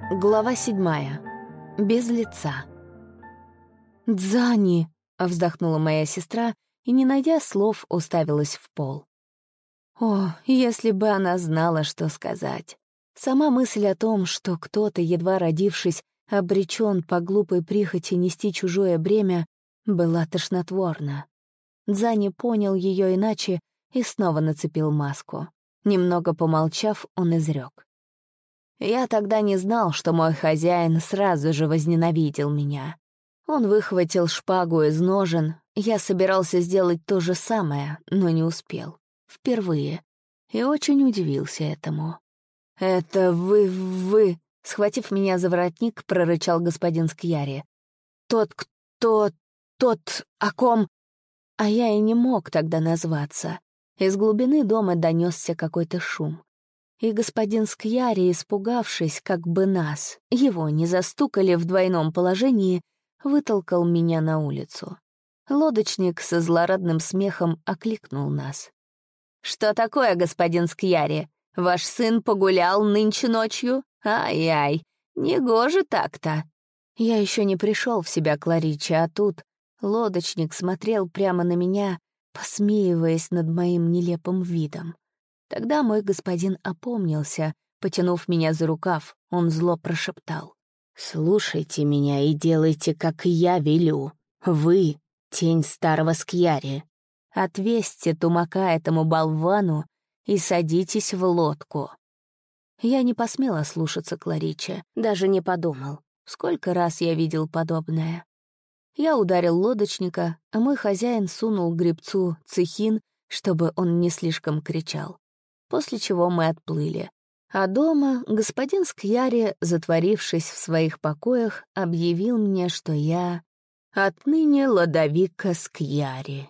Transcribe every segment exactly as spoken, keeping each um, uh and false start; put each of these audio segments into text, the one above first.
Глава седьмая. Без лица. «Дзани!» — вздохнула моя сестра и, не найдя слов, уставилась в пол. О, если бы она знала, что сказать. Сама мысль о том, что кто-то, едва родившись, обречен по глупой прихоти нести чужое бремя, была тошнотворна. Дзани понял ее иначе и снова нацепил маску. Немного помолчав, он изрек. Я тогда не знал, что мой хозяин сразу же возненавидел меня. Он выхватил шпагу из ножен, я собирался сделать то же самое, но не успел. Впервые. И очень удивился этому. «Это вы, вы...» — схватив меня за воротник, прорычал господин Скьяри. «Тот, кто... тот, о ком...» А я и не мог тогда назваться. Из глубины дома донесся какой-то шум. И господин Скьяри, испугавшись, как бы нас, его не застукали в двойном положении, вытолкал меня на улицу. Лодочник со злорадным смехом окликнул нас. «Что такое, господин Скьяри? Ваш сын погулял нынче ночью? Ай-ай, негоже так-то!» Я еще не пришел в себя, Кларичи, а тут лодочник смотрел прямо на меня, посмеиваясь над моим нелепым видом. Тогда мой господин опомнился, потянув меня за рукав, он зло прошептал. «Слушайте меня и делайте, как я велю. Вы — тень старого Скьяри. Отвесьте тумака этому болвану и садитесь в лодку». Я не посмела слушаться Кларича, даже не подумал. Сколько раз я видел подобное. Я ударил лодочника, а мой хозяин сунул гребцу цехин, чтобы он не слишком кричал. После чего мы отплыли. А дома господин Скьяри, затворившись в своих покоях, объявил мне, что я отныне Лодовико Скьяри.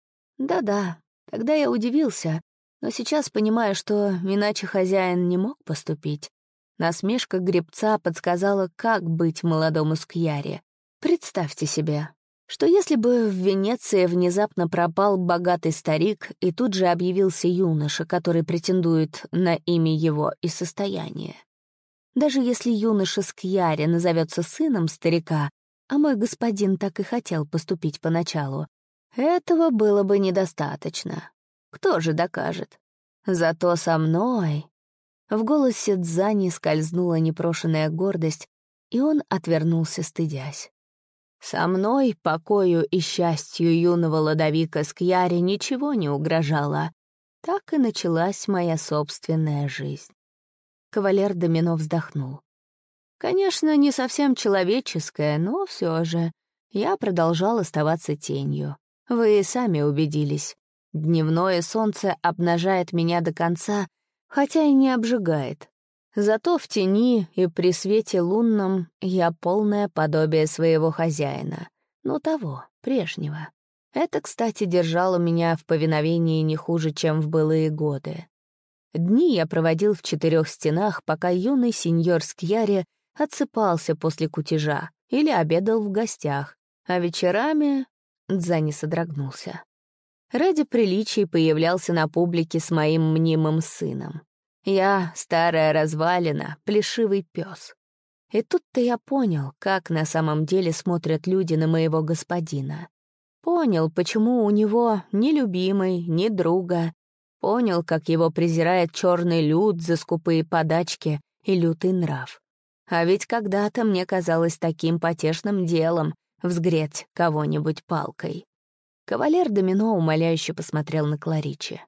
Да-да, тогда я удивился, но сейчас понимаю, что иначе хозяин не мог поступить. Насмешка гребца подсказала, как быть молодому Скьяри. Представьте себе, что если бы в Венеции внезапно пропал богатый старик и тут же объявился юноша, который претендует на имя его и состояние. Даже если юноша Скьяри назовется сыном старика, а мой господин так и хотел поступить поначалу, этого было бы недостаточно. Кто же докажет? Зато со мной... В голосе Дзани скользнула непрошенная гордость, и он отвернулся, стыдясь. Со мной, покою и счастью юного Лодовико Скьяри, ничего не угрожало. Так и началась моя собственная жизнь. Кавалер Домино вздохнул. Конечно, не совсем человеческая, но все же я продолжал оставаться тенью. Вы и сами убедились. Дневное солнце обнажает меня до конца, хотя и не обжигает. Зато в тени и при свете лунном я полное подобие своего хозяина, ну того, прежнего. Это, кстати, держало меня в повиновении не хуже, чем в былые годы. Дни я проводил в четырех стенах, пока юный сеньор Скьяри отсыпался после кутежа или обедал в гостях, а вечерами Дзани содрогнулся. Ради приличий появлялся на публике с моим мнимым сыном. Я — старая развалина, плешивый пес. И тут-то я понял, как на самом деле смотрят люди на моего господина. Понял, почему у него ни любимый, ни друга. Понял, как его презирает черный люд за скупые подачки и лютый нрав. А ведь когда-то мне казалось таким потешным делом взгреть кого-нибудь палкой. Кавалер Домино умоляюще посмотрел на Кларичи.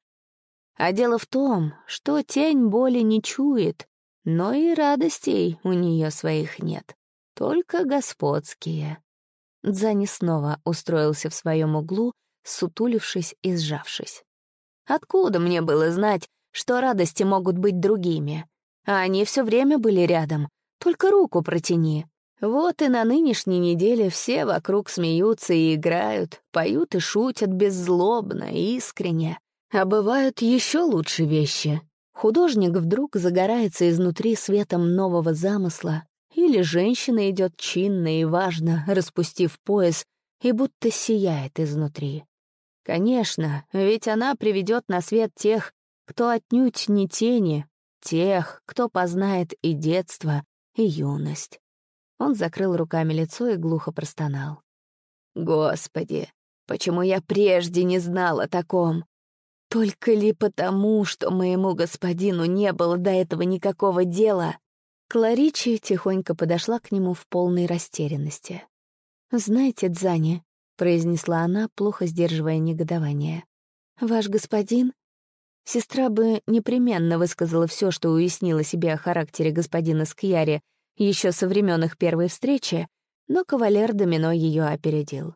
А дело в том, что тень боли не чует, но и радостей у нее своих нет, только господские. Дзани снова устроился в своем углу, сутулившись и сжавшись. Откуда мне было знать, что радости могут быть другими? А они все время были рядом, только руку протяни. Вот и на нынешней неделе все вокруг смеются и играют, поют и шутят беззлобно и искренне. А бывают еще лучше вещи. Художник вдруг загорается изнутри светом нового замысла, или женщина идет чинно и важно, распустив пояс, и будто сияет изнутри. Конечно, ведь она приведет на свет тех, кто отнюдь не тени, тех, кто познает и детство, и юность. Он закрыл руками лицо и глухо простонал. «Господи, почему я прежде не знал о таком? Только ли потому, что моему господину не было до этого никакого дела?» Кларичи тихонько подошла к нему в полной растерянности. «Знаете, Дзани», — произнесла она, плохо сдерживая негодование, «ваш господин...» Сестра бы непременно высказала все, что уяснила себе о характере господина Скьяри еще со времен их первой встречи, но кавалер Домино ее опередил.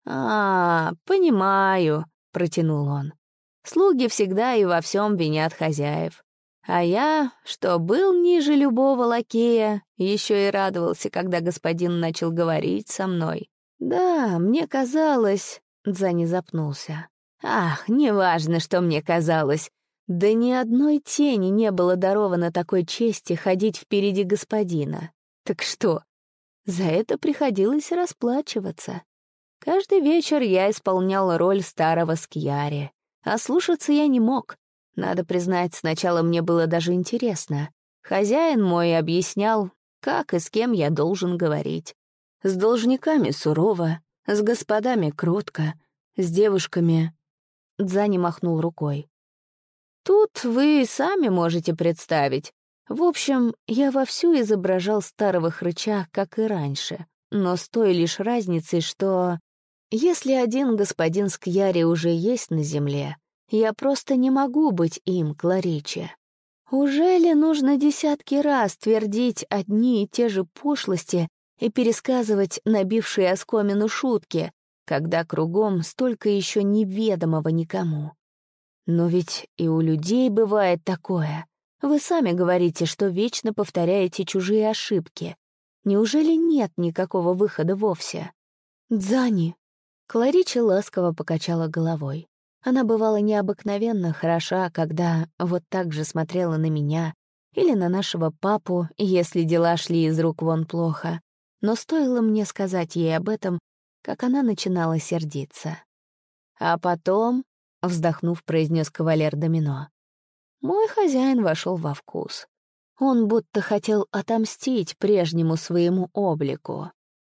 «А, понимаю», — протянул он. «Слуги всегда и во всем винят хозяев. А я, что был ниже любого лакея, еще и радовался, когда господин начал говорить со мной. Да, мне казалось...» — Дзани запнулся. «Ах, неважно, что мне казалось. Да ни одной тени не было даровано такой чести ходить впереди господина. Так что? За это приходилось расплачиваться. Каждый вечер я исполнял роль старого Скьяри, а слушаться я не мог. Надо признать, сначала мне было даже интересно. Хозяин мой объяснял, как и с кем я должен говорить. С должниками сурово, с господами кротко, с девушками... Дзани махнул рукой. Тут вы сами можете представить. В общем, я вовсю изображал старого хрыча, как и раньше, но с той лишь разницей, что... Если один господин Скьяри уже есть на земле, я просто не могу быть им, Кларичи. Уже ли нужно десятки раз твердить одни и те же пошлости и пересказывать набившие оскомину шутки, когда кругом столько еще неведомого никому? Но ведь и у людей бывает такое. Вы сами говорите, что вечно повторяете чужие ошибки. Неужели нет никакого выхода вовсе? Дзани. Кларичи ласково покачала головой. Она бывала необыкновенно хороша, когда вот так же смотрела на меня или на нашего папу, если дела шли из рук вон плохо. Но стоило мне сказать ей об этом, как она начинала сердиться. А потом, вздохнув, произнес кавалер Домино, мой хозяин вошел во вкус. Он будто хотел отомстить прежнему своему облику.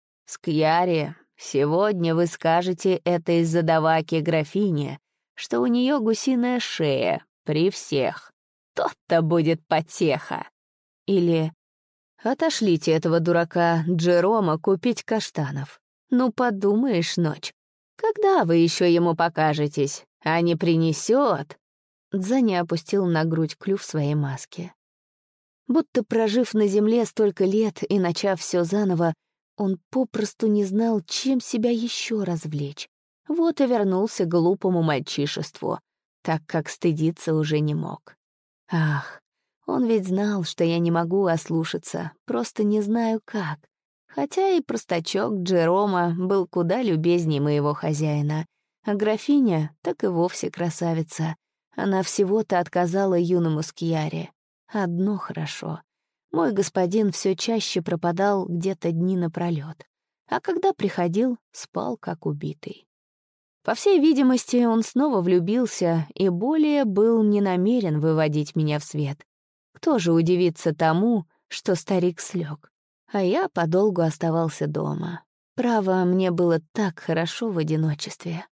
«Скьяри, сегодня вы скажете это из-за даваки графине, что у нее гусиная шея при всех. Тот-то будет потеха». Или «Отошлите этого дурака Джерома купить каштанов. Ну, подумаешь, ночь. Когда вы еще ему покажетесь, а не принесет?» Дзани опустил на грудь клюв своей маски. Будто прожив на земле столько лет и начав все заново, он попросту не знал, чем себя еще развлечь. Вот и вернулся к глупому мальчишеству, так как стыдиться уже не мог. Ах, он ведь знал, что я не могу ослушаться, просто не знаю как. Хотя и простачок Джерома был куда любезней моего хозяина, а графиня так и вовсе красавица. Она всего-то отказала юному Скьяри. Одно хорошо. Мой господин все чаще пропадал где-то дни напролёт, а когда приходил, спал как убитый. По всей видимости, он снова влюбился и более был не намерен выводить меня в свет. Кто же удивится тому, что старик слег? А я подолгу оставался дома. Право, мне было так хорошо в одиночестве.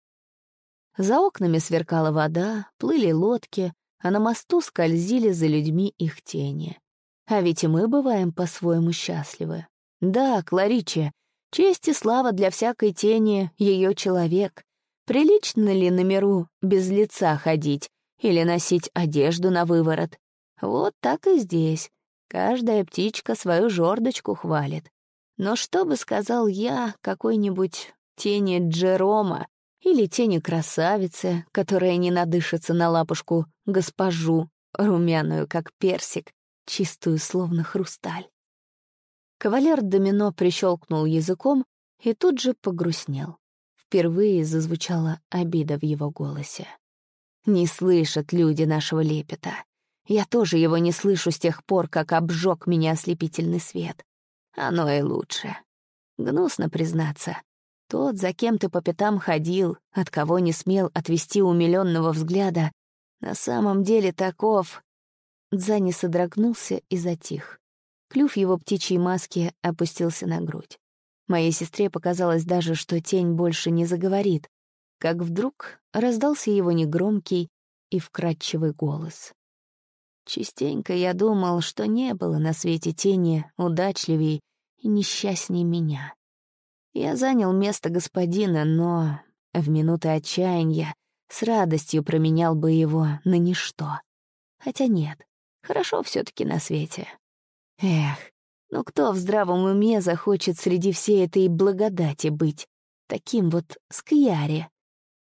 За окнами сверкала вода, плыли лодки, а на мосту скользили за людьми их тени. А ведь и мы бываем по-своему счастливы. Да, Кларичи, честь и слава для всякой тени — ее человек. Прилично ли на миру без лица ходить или носить одежду на выворот? Вот так и здесь. Каждая птичка свою жердочку хвалит. Но что бы сказал я какой-нибудь тени Джерома или тени красавицы, которая не надышится на лапушку госпожу, румяную, как персик, чистую, словно хрусталь? Кавалер Домино прищелкнул языком и тут же погрустнел. Впервые зазвучала обида в его голосе. Не слышат люди нашего лепета. Я тоже его не слышу с тех пор, как обжег меня ослепительный свет. Оно и лучше. Гнусно признаться. Тот, за кем ты по пятам ходил, от кого не смел отвести умилённого взгляда, на самом деле таков... Дзани содрогнулся и затих. Клюв его птичьей маски опустился на грудь. Моей сестре показалось даже, что тень больше не заговорит, как вдруг раздался его негромкий и вкрадчивый голос. Частенько я думал, что не было на свете тени удачливей и несчастней меня. Я занял место господина, но в минуты отчаяния с радостью променял бы его на ничто. Хотя нет, хорошо все таки на свете. Эх, ну кто в здравом уме захочет среди всей этой благодати быть таким вот скьяри?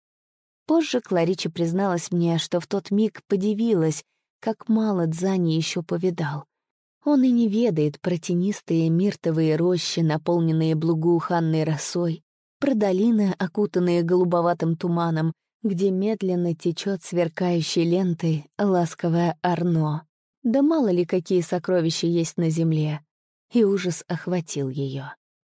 Позже Кларича призналась мне, что в тот миг подивилась, как мало Дзани еще повидал. Он и не ведает про тенистые миртовые рощи, наполненные благоуханной росой, про долины, окутанные голубоватым туманом, где медленно течет сверкающей лентой ласковое Арно. Да мало ли какие сокровища есть на земле. И ужас охватил ее.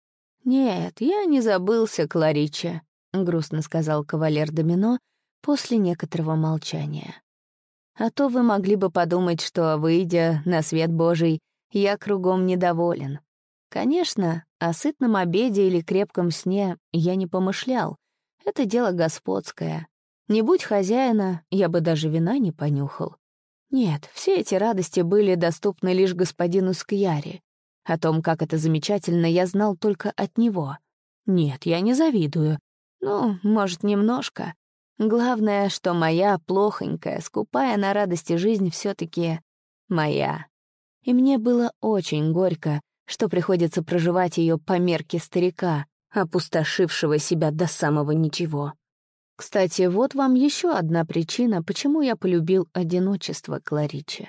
«Нет, я не забылся, Кларича», — грустно сказал кавалер Домино после некоторого молчания. «А то вы могли бы подумать, что, выйдя на свет Божий, я кругом недоволен. Конечно, о сытном обеде или крепком сне я не помышлял. Это дело господское. Не будь хозяина, я бы даже вина не понюхал. Нет, все эти радости были доступны лишь господину Скьяри. О том, как это замечательно, я знал только от него. Нет, я не завидую. Ну, может, немножко. Главное, что моя плохонькая, скупая на радости жизнь все-таки моя. И мне было очень горько, что приходится проживать ее по мерке старика, опустошившего себя до самого ничего. Кстати, вот вам еще одна причина, почему я полюбил одиночество Кларичи.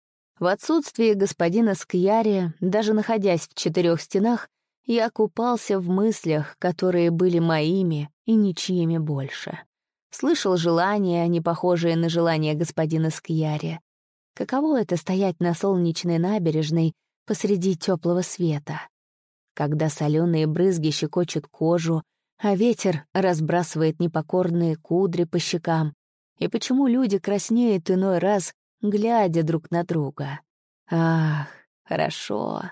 В отсутствие господина Скьяри, даже находясь в четырех стенах, я купался в мыслях, которые были моими и ничьими больше. Слышал желания, не похожие на желания господина Скьяри. Каково это — стоять на солнечной набережной посреди теплого света, когда соленые брызги щекочут кожу, а ветер разбрасывает непокорные кудри по щекам, и почему люди краснеют иной раз, глядя друг на друга. Ах, хорошо.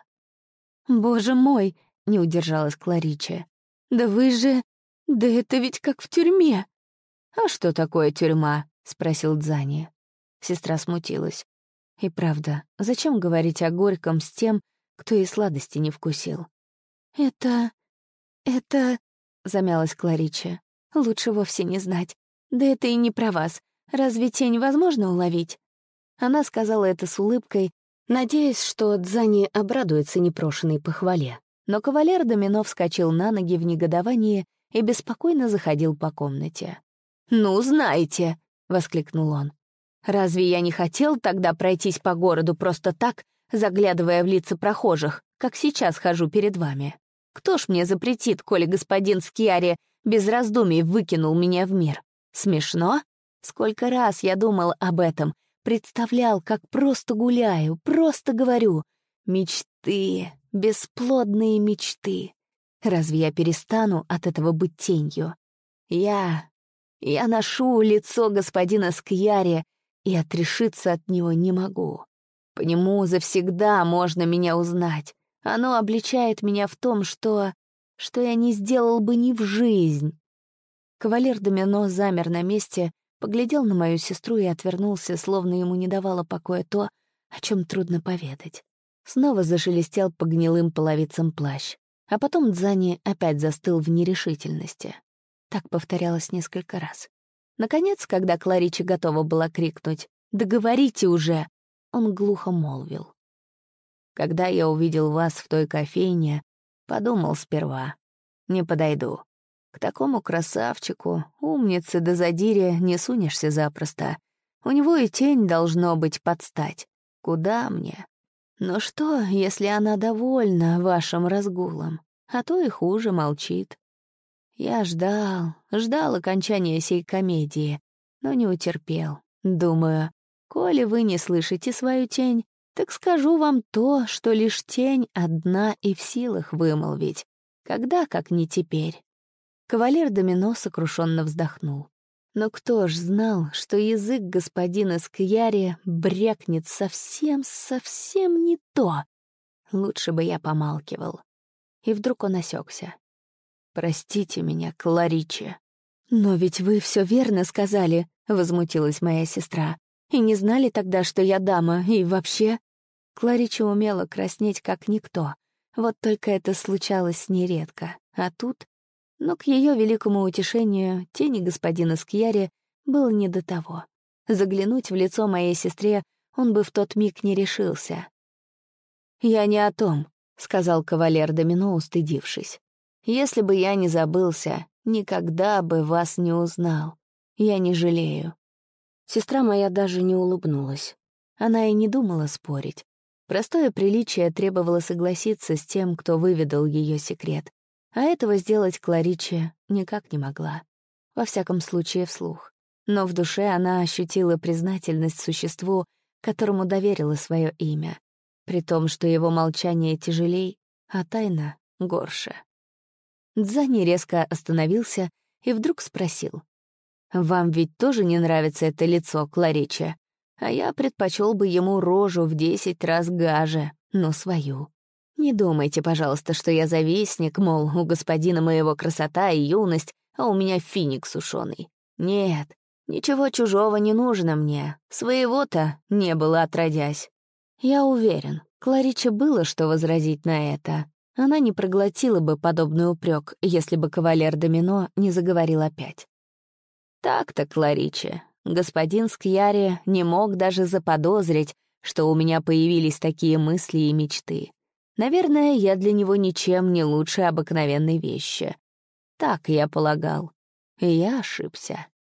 «Боже мой!» — не удержалась Кларича. «Да вы же... Да это ведь как в тюрьме!» «А что такое тюрьма?» — спросил Дзани. Сестра смутилась. И правда, зачем говорить о горьком с тем, кто и сладости не вкусил? «Это... это...» — замялась Кларича. «Лучше вовсе не знать. Да это и не про вас. Разве тень возможно уловить?» Она сказала это с улыбкой, надеясь, что Дзани обрадуется непрошенной похвале. Но кавалер Домино вскочил на ноги в негодовании и беспокойно заходил по комнате. «Ну, знаете!» — воскликнул он. «Разве я не хотел тогда пройтись по городу просто так, заглядывая в лица прохожих, как сейчас хожу перед вами? Кто ж мне запретит, коли господин Скьяри без раздумий выкинул меня в мир? Смешно? Сколько раз я думал об этом, представлял, как просто гуляю, просто говорю. Мечты, бесплодные мечты. Разве я перестану от этого быть тенью? Я... я ношу лицо господина Скьяри и отрешиться от него не могу. По нему завсегда можно меня узнать. Оно обличает меня в том, что... что я не сделал бы ни в жизнь». Кавалер Домино замер на месте, поглядел на мою сестру и отвернулся, словно ему не давало покоя то, о чем трудно поведать. Снова зашелестел по гнилым половицам плащ, а потом Дзани опять застыл в нерешительности. Так повторялось несколько раз. Наконец, когда Кларича готова была крикнуть «Да говорите уже!», он глухо молвил. «Когда я увидел вас в той кофейне, подумал сперва, не подойду. К такому красавчику, умнице да задире не сунешься запросто. У него и тень должно быть подстать. Куда мне? Но что, если она довольна вашим разгулом, а то и хуже молчит? Я ждал, ждал окончания сей комедии, но не утерпел. Думаю, коли вы не слышите свою тень, так скажу вам то, что лишь тень одна и в силах вымолвить. Когда, как не теперь?» Кавалер Домино сокрушенно вздохнул. Но кто ж знал, что язык господина Скьяри брякнет совсем-совсем не то? Лучше бы я помалкивал. И вдруг он осекся. «Простите меня, Клариче». «Но ведь вы все верно сказали», — возмутилась моя сестра. «И не знали тогда, что я дама, и вообще...» Кларича умела краснеть как никто. Вот только это случалось нередко. А тут... Но к ее великому утешению тени господина Скьяри было не до того. Заглянуть в лицо моей сестре он бы в тот миг не решился. «Я не о том», — сказал кавалер Домино, устыдившись. «Если бы я не забылся, никогда бы вас не узнал. Я не жалею». Сестра моя даже не улыбнулась. Она и не думала спорить. Простое приличие требовало согласиться с тем, кто выведал ее секрет. А этого сделать Клариче никак не могла. Во всяком случае, вслух. Но в душе она ощутила признательность существу, которому доверила свое имя, при том, что его молчание тяжелей, а тайна горше. Дзани резко остановился и вдруг спросил. «Вам ведь тоже не нравится это лицо, Клариче? А я предпочел бы ему рожу в десять раз гаже, но свою. Не думайте, пожалуйста, что я завистник, мол, у господина моего красота и юность, а у меня финик сушеный. Нет, ничего чужого не нужно мне, своего-то не было отродясь». Я уверен, Клариче было что возразить на это. Она не проглотила бы подобный упрек, если бы кавалер Домино не заговорил опять. «Так-то, Клариче, господин Скьяри не мог даже заподозрить, что у меня появились такие мысли и мечты. Наверное, я для него ничем не лучше обыкновенной вещи. Так я полагал. И я ошибся».